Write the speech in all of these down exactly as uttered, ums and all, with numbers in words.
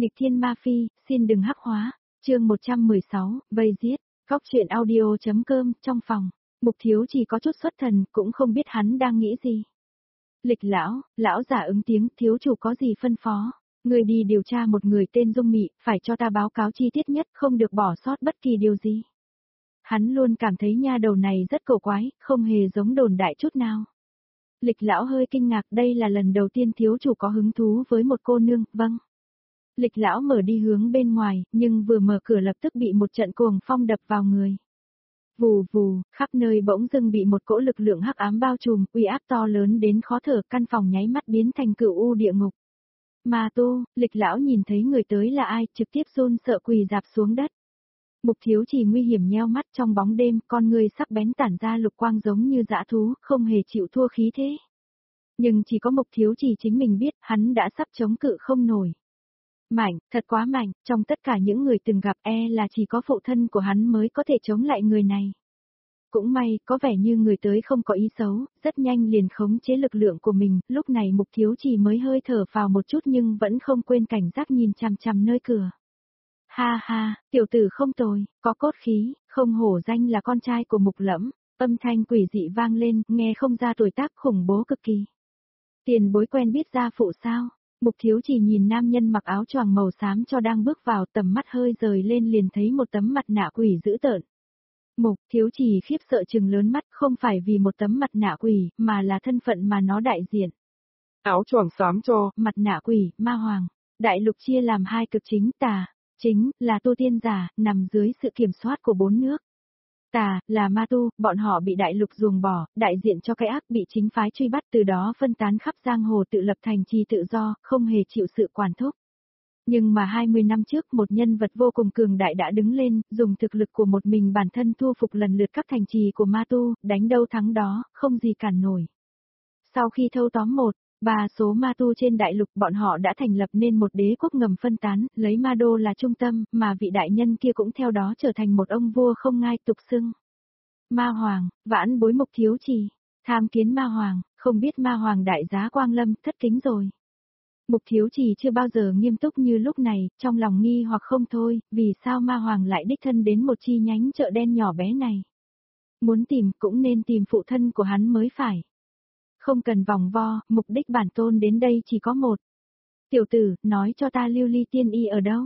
Nghịch thiên ma phi, xin đừng hắc hóa. Chương một trăm mười sáu, vây giết. Góc truyện audio.com. Trong phòng, Mục Thiếu chỉ có chút xuất thần, cũng không biết hắn đang nghĩ gì. Lịch lão, lão giả ứng tiếng, thiếu chủ có gì phân phó? Người đi điều tra một người tên Dung Mị, phải cho ta báo cáo chi tiết nhất, không được bỏ sót bất kỳ điều gì. Hắn luôn cảm thấy nha đầu này rất cổ quái, không hề giống đồn đại chút nào. Lịch lão hơi kinh ngạc, đây là lần đầu tiên thiếu chủ có hứng thú với một cô nương, vâng. Lịch lão mở đi hướng bên ngoài, nhưng vừa mở cửa lập tức bị một trận cuồng phong đập vào người. Vù vù, khắp nơi bỗng dưng bị một cỗ lực lượng hắc ám bao trùm, uy áp to lớn đến khó thở, căn phòng nháy mắt biến thành cửu u địa ngục. Ma tu, Lịch lão nhìn thấy người tới là ai, trực tiếp run sợ quỳ dạp xuống đất. Mục Thiếu chỉ nguy hiểm nheo mắt trong bóng đêm, con người sắc bén tản ra lục quang giống như dã thú, không hề chịu thua khí thế. Nhưng chỉ có Mục Thiếu chỉ chính mình biết, hắn đã sắp chống cự không nổi. Mạnh, thật quá mạnh, trong tất cả những người từng gặp e là chỉ có phụ thân của hắn mới có thể chống lại người này. Cũng may, có vẻ như người tới không có ý xấu, rất nhanh liền khống chế lực lượng của mình, lúc này Mục Thiếu chỉ mới hơi thở vào một chút nhưng vẫn không quên cảnh giác nhìn chằm chằm nơi cửa. Ha ha, tiểu tử không tồi, có cốt khí, không hổ danh là con trai của Mục Lẫm, âm thanh quỷ dị vang lên, nghe không ra tuổi tác khủng bố cực kỳ. Tiền bối quen biết gia phụ sao? Mục Thiếu chỉ nhìn nam nhân mặc áo choàng màu xám cho đang bước vào, tầm mắt hơi rời lên liền thấy một tấm mặt nạ quỷ dữ tợn. Mục Thiếu chỉ khiếp sợ trừng lớn mắt, không phải vì một tấm mặt nạ quỷ, mà là thân phận mà nó đại diện. Áo choàng xám cho, mặt nạ quỷ, ma hoàng. Đại lục chia làm hai cực chính, tà, chính, là tu tiên giả, nằm dưới sự kiểm soát của bốn nước. Tà, là ma tu, bọn họ bị đại lục ruồng bỏ, đại diện cho cái ác bị chính phái truy bắt, từ đó phân tán khắp giang hồ tự lập thành trì tự do, không hề chịu sự quản thúc. Nhưng mà hai mươi năm trước một nhân vật vô cùng cường đại đã đứng lên, dùng thực lực của một mình bản thân thu phục lần lượt các thành trì của ma tu, đánh đâu thắng đó, không gì cản nổi. Sau khi thâu tóm một, ba số ma tu trên đại lục, bọn họ đã thành lập nên một đế quốc ngầm phân tán, lấy ma đô là trung tâm, mà vị đại nhân kia cũng theo đó trở thành một ông vua không ngai, tục xưng Ma Hoàng. Vãn bối Mục Thiếu chỉ, tham kiến Ma Hoàng, không biết Ma Hoàng đại giá quang lâm, thất kính rồi. Mục Thiếu chỉ chưa bao giờ nghiêm túc như lúc này, trong lòng nghi hoặc không thôi, vì sao Ma Hoàng lại đích thân đến một chi nhánh chợ đen nhỏ bé này. Muốn tìm cũng nên tìm phụ thân của hắn mới phải. Không cần vòng vo, mục đích bản tôn đến đây chỉ có một. Tiểu tử, nói cho ta Lưu Ly Tiên Y ở đâu?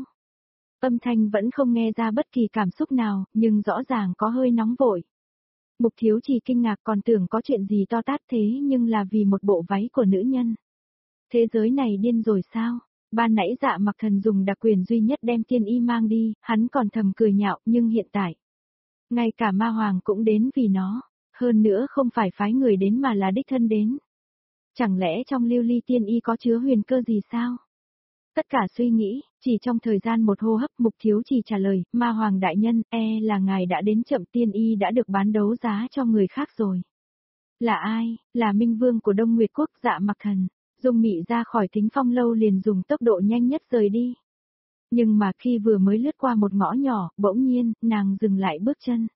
Âm thanh vẫn không nghe ra bất kỳ cảm xúc nào, nhưng rõ ràng có hơi nóng vội. Mục Thiếu chỉ kinh ngạc, còn tưởng có chuyện gì to tát thế, nhưng là vì một bộ váy của nữ nhân. Thế giới này điên rồi sao? Ban nãy Dạ Mặc Thần dùng đặc quyền duy nhất đem Tiên Y mang đi, hắn còn thầm cười nhạo, nhưng hiện tại, ngay cả Ma Hoàng cũng đến vì nó. Hơn nữa không phải phái người đến mà là đích thân đến. Chẳng lẽ trong Lưu Ly Tiên Y có chứa huyền cơ gì sao? Tất cả suy nghĩ, chỉ trong thời gian một hô hấp, Mục Thiếu chỉ trả lời, Ma Hoàng đại nhân, e là ngài đã đến chậm, Tiên Y đã được bán đấu giá cho người khác rồi. Là ai? Là Minh Vương của Đông Nguyệt Quốc, Dạ Mặc Thần. Dung Mị ra khỏi Thính Phong lâu liền dùng tốc độ nhanh nhất rời đi. Nhưng mà khi vừa mới lướt qua một ngõ nhỏ, bỗng nhiên, nàng dừng lại bước chân.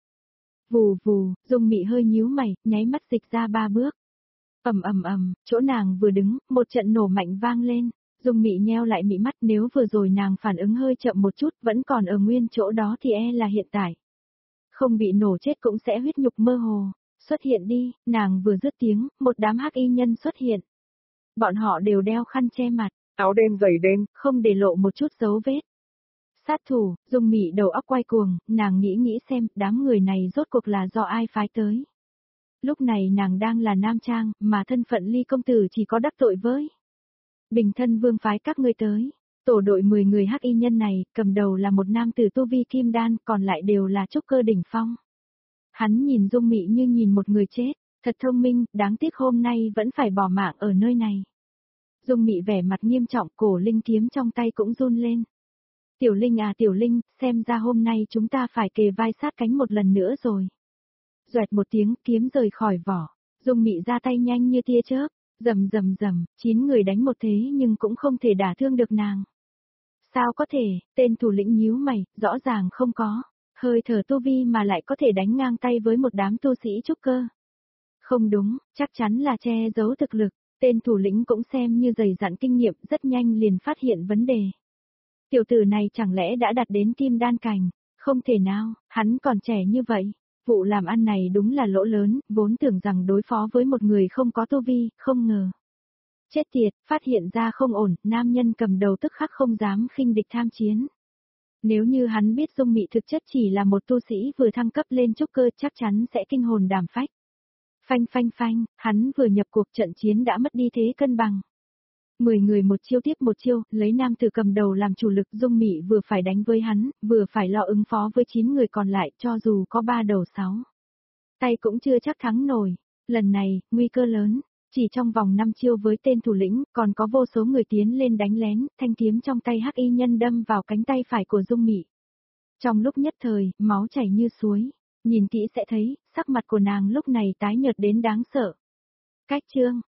Vù vù, Dung Mị hơi nhíu mày, nháy mắt dịch ra ba bước. Ầm ầm ầm, chỗ nàng vừa đứng, một trận nổ mạnh vang lên. Dung Mị nheo lại mị mắt, nếu vừa rồi nàng phản ứng hơi chậm một chút, vẫn còn ở nguyên chỗ đó thì e là hiện tại. Không bị nổ chết cũng sẽ huyết nhục mơ hồ. Xuất hiện đi, nàng vừa dứt tiếng, một đám hắc y nhân xuất hiện. Bọn họ đều đeo khăn che mặt, áo đen giày đen, không để lộ một chút dấu vết. Sát thủ, Dung Mị đầu óc quay cuồng, nàng nghĩ nghĩ xem, đám người này rốt cuộc là do ai phái tới. Lúc này nàng đang là nam trang, mà thân phận Ly công tử chỉ có đắc tội với Bình Thân Vương phái các ngươi tới. Tổ đội mười người hắc y nhân này, cầm đầu là một nam tử tu vi kim đan, còn lại đều là trúc cơ đỉnh phong. Hắn nhìn Dung Mị như nhìn một người chết, thật thông minh, đáng tiếc hôm nay vẫn phải bỏ mạng ở nơi này. Dung Mị vẻ mặt nghiêm trọng, cổ linh kiếm trong tay cũng run lên. Tiểu Linh à Tiểu Linh, xem ra hôm nay chúng ta phải kề vai sát cánh một lần nữa rồi. Doẹt một tiếng, kiếm rời khỏi vỏ. Dung Mị ra tay nhanh như tia chớp, rầm rầm rầm, chín người đánh một thế nhưng cũng không thể đả thương được nàng. Sao có thể? Tên thủ lĩnh nhíu mày, rõ ràng không có hơi thở tu vi mà lại có thể đánh ngang tay với một đám tu sĩ trúc cơ. Không đúng, chắc chắn là che giấu thực lực. Tên thủ lĩnh cũng xem như dày dặn kinh nghiệm, rất nhanh liền phát hiện vấn đề. Tiểu tử này chẳng lẽ đã đạt đến kim đan cảnh? Không thể nào, hắn còn trẻ như vậy. Vụ làm ăn này đúng là lỗ lớn, vốn tưởng rằng đối phó với một người không có tu vi, không ngờ. Chết tiệt, phát hiện ra không ổn, nam nhân cầm đầu tức khắc không dám khinh địch tham chiến. Nếu như hắn biết Dung Mị thực chất chỉ là một tu sĩ vừa thăng cấp lên trúc cơ chắc chắn sẽ kinh hồn đảm phách. Phanh phanh phanh, hắn vừa nhập cuộc trận chiến đã mất đi thế cân bằng. Mười người một chiêu tiếp một chiêu, lấy nam tử cầm đầu làm chủ lực, Dung Mị vừa phải đánh với hắn, vừa phải lo ứng phó với chín người còn lại, cho dù có ba đầu sáu tay cũng chưa chắc thắng nổi. Lần này, nguy cơ lớn, chỉ trong vòng năm chiêu với tên thủ lĩnh, còn có vô số người tiến lên đánh lén, thanh kiếm trong tay hắc y nhân đâm vào cánh tay phải của Dung Mị. Trong lúc nhất thời, máu chảy như suối, nhìn kỹ sẽ thấy, sắc mặt của nàng lúc này tái nhợt đến đáng sợ. Cách chương